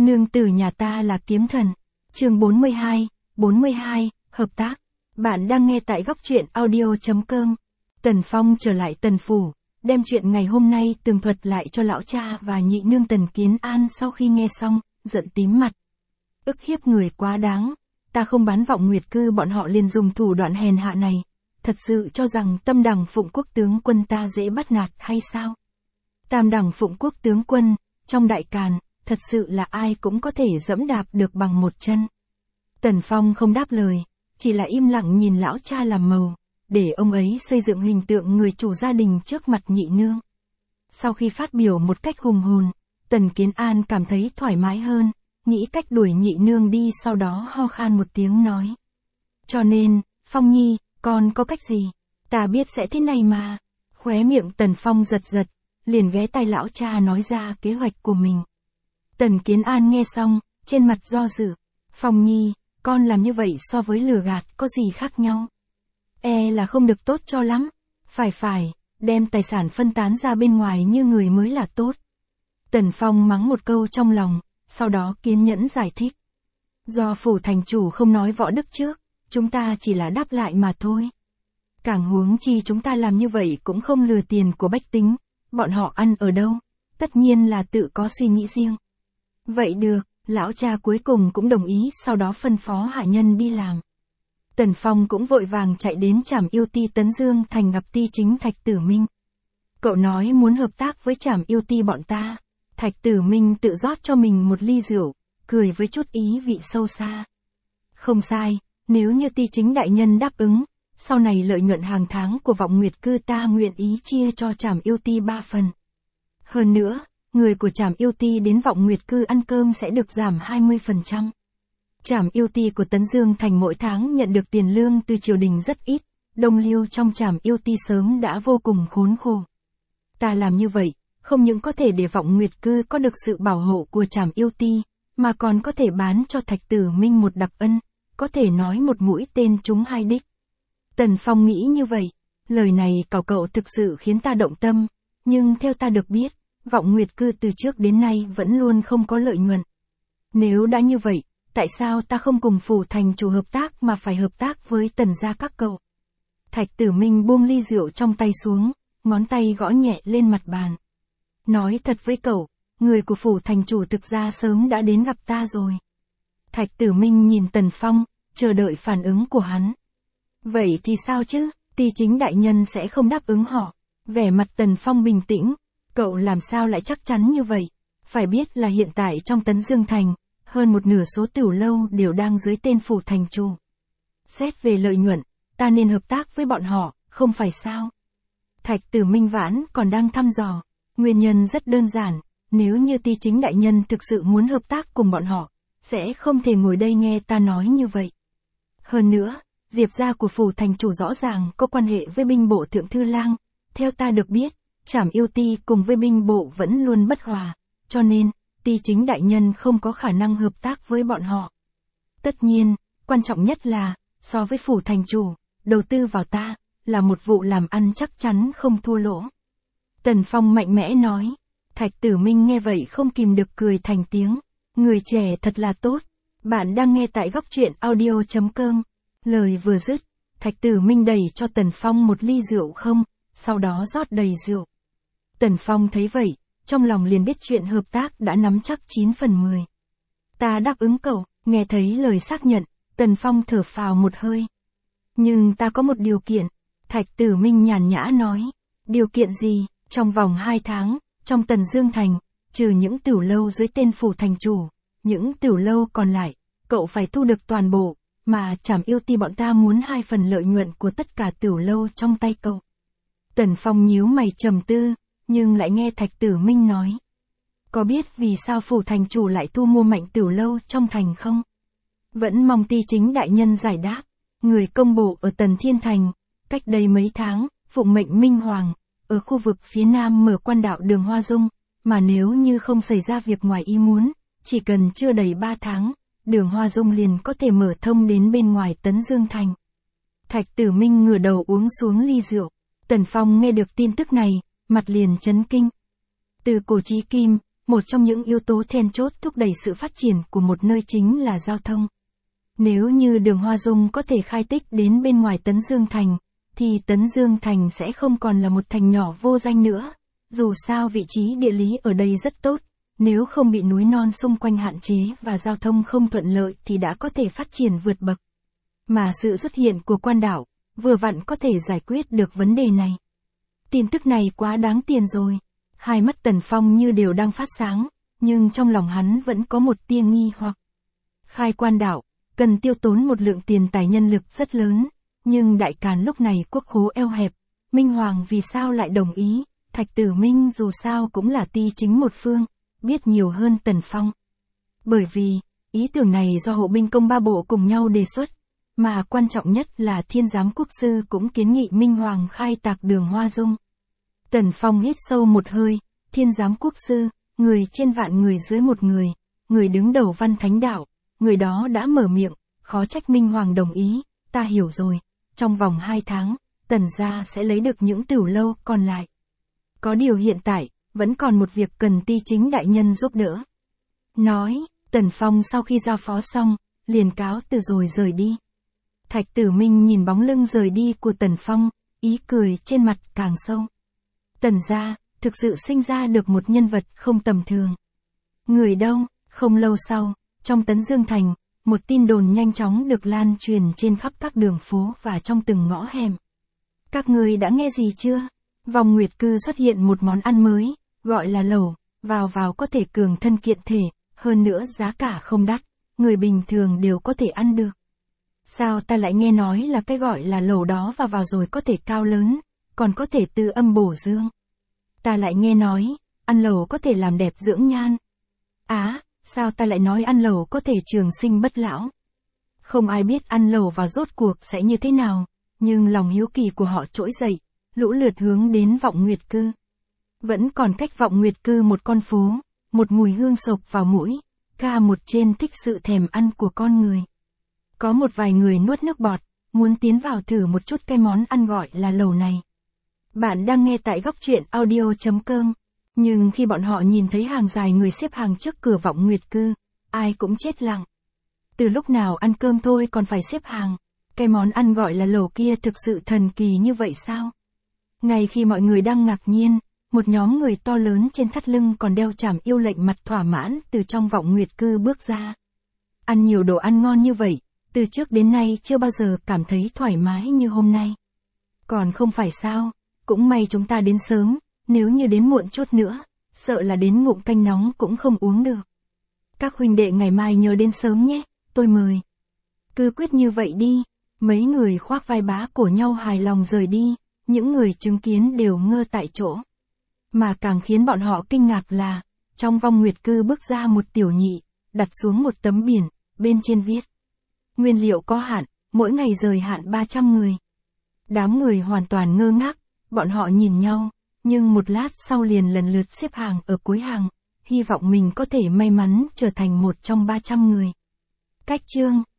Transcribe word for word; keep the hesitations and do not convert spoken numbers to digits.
Nương tử nhà ta là kiếm thần. Chương bốn mươi hai, bốn mươi hai, hợp tác. Bạn đang nghe tại góc truyện audio chấm com. Tần Phong trở lại Tần phủ, đem chuyện ngày hôm nay tường thuật lại cho lão cha và nhị nương Tần Kiến An. Sau khi nghe xong, giận tím mặt. Ức hiếp người quá đáng, ta không bán Vọng Nguyệt Cư, bọn họ liền dùng thủ đoạn hèn hạ này. Thật sự cho rằng Tâm Đẳng Phụng Quốc tướng quân ta dễ bắt nạt hay sao? Tam Đẳng Phụng Quốc tướng quân, trong đại càn, thật sự là ai cũng có thể dẫm đạp được bằng một chân. Tần Phong không đáp lời, chỉ là im lặng nhìn lão cha làm màu, để ông ấy xây dựng hình tượng người chủ gia đình trước mặt nhị nương. Sau khi phát biểu một cách hùng hồn, Tần Kiến An cảm thấy thoải mái hơn, nghĩ cách đuổi nhị nương đi, sau đó ho khan một tiếng nói. Cho nên, Phong Nhi, con có cách gì? Ta biết sẽ thế này mà. Khóe miệng Tần Phong giật giật, liền ghé tai lão cha nói ra kế hoạch của mình. Tần Kiến An nghe xong, trên mặt do dự. Phong Nhi, con làm như vậy so với lừa gạt có gì khác nhau? E là không được tốt cho lắm. Phải phải, đem tài sản phân tán ra bên ngoài như người mới là tốt. Tần Phong mắng một câu trong lòng, sau đó kiên nhẫn giải thích. Do phủ thành chủ không nói võ đức trước, chúng ta chỉ là đáp lại mà thôi. Càng huống chi chúng ta làm như vậy cũng không lừa tiền của bách tính, bọn họ ăn ở đâu, tất nhiên là tự có suy nghĩ riêng. Vậy được, lão cha cuối cùng cũng đồng ý, sau đó phân phó hạ nhân đi làm. Tần Phong cũng vội vàng chạy đến Trảm Yêu Ti Tấn Dương Thành gặp Ti Chính Thạch Tử Minh. Cậu nói muốn hợp tác với Trảm Yêu Ti bọn ta. Thạch Tử Minh tự rót cho mình một ly rượu, cười với chút ý vị sâu xa. Không sai, nếu như Ti Chính đại nhân đáp ứng, sau này lợi nhuận hàng tháng của Vọng Nguyệt Cư ta nguyện ý chia cho Trảm Yêu Ti ba phần. Hơn nữa, người của Trảm Yêu Ti đến Vọng Nguyệt Cư ăn cơm sẽ được giảm hai mươi phần trăm. Trảm Yêu Ti của Tấn Dương Thành mỗi tháng nhận được tiền lương từ triều đình rất ít, đồng liêu trong Trảm Yêu Ti sớm đã vô cùng khốn khổ. Ta làm như vậy, không những có thể để Vọng Nguyệt Cư có được sự bảo hộ của Trảm Yêu Ti, mà còn có thể bán cho Thạch Tử Minh một đặc ân, có thể nói một mũi tên trúng hai đích. Tần Phong nghĩ như vậy, lời này cậu cậu thực sự khiến ta động tâm, nhưng theo ta được biết, Vọng Nguyệt Cư từ trước đến nay vẫn luôn không có lợi nhuận. Nếu đã như vậy, tại sao ta không cùng phủ thành chủ hợp tác mà phải hợp tác với Tần gia các cậu? Thạch Tử Minh buông ly rượu trong tay xuống, ngón tay gõ nhẹ lên mặt bàn. Nói thật với cậu, người của phủ thành chủ thực ra sớm đã đến gặp ta rồi. Thạch Tử Minh nhìn Tần Phong, chờ đợi phản ứng của hắn. Vậy thì sao chứ, Ti Chính đại nhân sẽ không đáp ứng họ. Vẻ mặt Tần Phong bình tĩnh, cậu làm sao lại chắc chắn như vậy? Phải biết là hiện tại trong Tấn Dương Thành, hơn một nửa số tửu lâu đều đang dưới tên phủ thành chủ. Xét về lợi nhuận, ta nên hợp tác với bọn họ, không phải sao? Thạch Tử Minh vãn còn đang thăm dò. Nguyên nhân rất đơn giản, nếu như Ti Chính đại nhân thực sự muốn hợp tác cùng bọn họ, sẽ không thể ngồi đây nghe ta nói như vậy. Hơn nữa, Diệp gia của phủ thành chủ rõ ràng có quan hệ với binh bộ thượng thư lang, theo ta được biết, Trảm Yêu Ti cùng với binh bộ vẫn luôn bất hòa, cho nên, Ti Chính đại nhân không có khả năng hợp tác với bọn họ. Tất nhiên, quan trọng nhất là, so với phủ thành chủ, đầu tư vào ta, là một vụ làm ăn chắc chắn không thua lỗ. Tần Phong mạnh mẽ nói. Thạch Tử Minh nghe vậy không kìm được cười thành tiếng. Người trẻ thật là tốt. Bạn đang nghe tại góc truyện audio chấm com. Lời vừa dứt, Thạch Tử Minh đẩy cho Tần Phong một ly rượu không, sau đó rót đầy rượu. Tần Phong thấy vậy, trong lòng liền biết chuyện hợp tác đã nắm chắc chín phần mười. Ta đáp ứng cậu, nghe thấy lời xác nhận, Tần Phong thở phào một hơi. Nhưng ta có một điều kiện. Thạch Tử Minh nhàn nhã nói. Điều kiện gì? Trong vòng hai tháng, trong Tần Dương Thành, trừ những tửu lâu dưới tên phủ thành chủ, những tửu lâu còn lại, cậu phải thu được toàn bộ, mà Trảm Yêu Ti bọn ta muốn hai phần lợi nhuận của tất cả tửu lâu trong tay cậu. Tần Phong nhíu mày trầm tư, nhưng lại nghe Thạch Tử Minh nói. Có biết vì sao phủ thành chủ lại thu mua mạnh tửu lâu trong thành không? Vẫn mong Ti Chính đại nhân giải đáp. Người công bộ ở Tần Thiên Thành, cách đây mấy tháng, phụng mệnh Minh Hoàng, ở khu vực phía nam mở quan đạo đường Hoa Dung, mà nếu như không xảy ra việc ngoài ý muốn, chỉ cần chưa đầy ba tháng, đường Hoa Dung liền có thể mở thông đến bên ngoài Tấn Dương Thành. Thạch Tử Minh ngửa đầu uống xuống ly rượu. Tần Phong nghe được tin tức này, mặt liền chấn kinh. Từ cổ chí kim, một trong những yếu tố then chốt thúc đẩy sự phát triển của một nơi chính là giao thông. Nếu như đường Hoa Dung có thể khai tích đến bên ngoài Tấn Dương Thành, thì Tấn Dương Thành sẽ không còn là một thành nhỏ vô danh nữa. Dù sao vị trí địa lý ở đây rất tốt, nếu không bị núi non xung quanh hạn chế và giao thông không thuận lợi thì đã có thể phát triển vượt bậc. Mà sự xuất hiện của quan đảo, vừa vặn có thể giải quyết được vấn đề này. Tin tức này quá đáng tiền rồi. Hai mắt Tần Phong như đều đang phát sáng, nhưng trong lòng hắn vẫn có một tia nghi hoặc. Khai quan đảo, cần tiêu tốn một lượng tiền tài nhân lực rất lớn, nhưng Đại Càn lúc này quốc khố eo hẹp, Minh Hoàng vì sao lại đồng ý? Thạch Tử Minh dù sao cũng là ti chính một phương, biết nhiều hơn Tần Phong. Bởi vì, ý tưởng này do hộ binh công ba bộ cùng nhau đề xuất, mà quan trọng nhất là Thiên Giám Quốc Sư cũng kiến nghị Minh Hoàng khai tạc đường Hoa Dung. Tần Phong hít sâu một hơi, Thiên Giám Quốc Sư, người trên vạn người dưới một người, người đứng đầu Văn Thánh Đạo, người đó đã mở miệng, khó trách Minh Hoàng đồng ý, ta hiểu rồi, trong vòng hai tháng, Tần gia sẽ lấy được những tửu lâu còn lại. Có điều hiện tại, vẫn còn một việc cần ti chính đại nhân giúp đỡ. Nói, Tần Phong sau khi giao phó xong, liền cáo từ rồi rời đi. Thạch Tử Minh nhìn bóng lưng rời đi của Tần Phong, ý cười trên mặt càng sâu. Tần gia, thực sự sinh ra được một nhân vật không tầm thường. Người đâu? Không lâu sau, trong Tấn Dương Thành, một tin đồn nhanh chóng được lan truyền trên khắp các đường phố và trong từng ngõ hẻm. Các người đã nghe gì chưa? Vòng Nguyệt Cư xuất hiện một món ăn mới, gọi là lẩu, vào vào có thể cường thân kiện thể, hơn nữa giá cả không đắt, người bình thường đều có thể ăn được. Sao ta lại nghe nói là cái gọi là lẩu đó vào vào rồi có thể cao lớn, còn có thể tư âm bổ dương. Ta lại nghe nói, ăn lẩu có thể làm đẹp dưỡng nhan. Á, sao ta lại nói ăn lẩu có thể trường sinh bất lão. Không ai biết ăn lẩu vào rốt cuộc sẽ như thế nào, nhưng lòng hiếu kỳ của họ trỗi dậy, lũ lượt hướng đến Vọng Nguyệt Cư. Vẫn còn cách Vọng Nguyệt Cư một con phố, một mùi hương sộc vào mũi, ca một trên thích sự thèm ăn của con người. Có một vài người nuốt nước bọt, muốn tiến vào thử một chút cái món ăn gọi là lẩu này. Bạn đang nghe tại góc truyện audio chấm com. Nhưng khi bọn họ nhìn thấy hàng dài người xếp hàng trước cửa Vọng Nguyệt Cư, ai cũng chết lặng. Từ lúc nào ăn cơm thôi còn phải xếp hàng, cái món ăn gọi là lẩu kia thực sự thần kỳ như vậy sao? Ngay khi mọi người đang ngạc nhiên, một nhóm người to lớn trên thắt lưng còn đeo chảm yêu lệnh mặt thỏa mãn từ trong Vọng Nguyệt Cư bước ra. Ăn nhiều đồ ăn ngon như vậy, từ trước đến nay chưa bao giờ cảm thấy thoải mái như hôm nay. Còn không phải sao, cũng may chúng ta đến sớm, nếu như đến muộn chút nữa, sợ là đến ngụm canh nóng cũng không uống được. Các huynh đệ ngày mai nhớ đến sớm nhé, tôi mời. Cứ quyết như vậy đi, mấy người khoác vai bá cổ nhau hài lòng rời đi, những người chứng kiến đều ngơ tại chỗ. Mà càng khiến bọn họ kinh ngạc là, trong Vong Nguyệt Cư bước ra một tiểu nhị, đặt xuống một tấm biển, bên trên viết. Nguyên liệu có hạn, mỗi ngày rời hạn ba trăm người. Đám người hoàn toàn ngơ ngác, bọn họ nhìn nhau, nhưng một lát sau liền lần lượt xếp hàng ở cuối hàng, hy vọng mình có thể may mắn trở thành một trong ba trăm người. Cách chương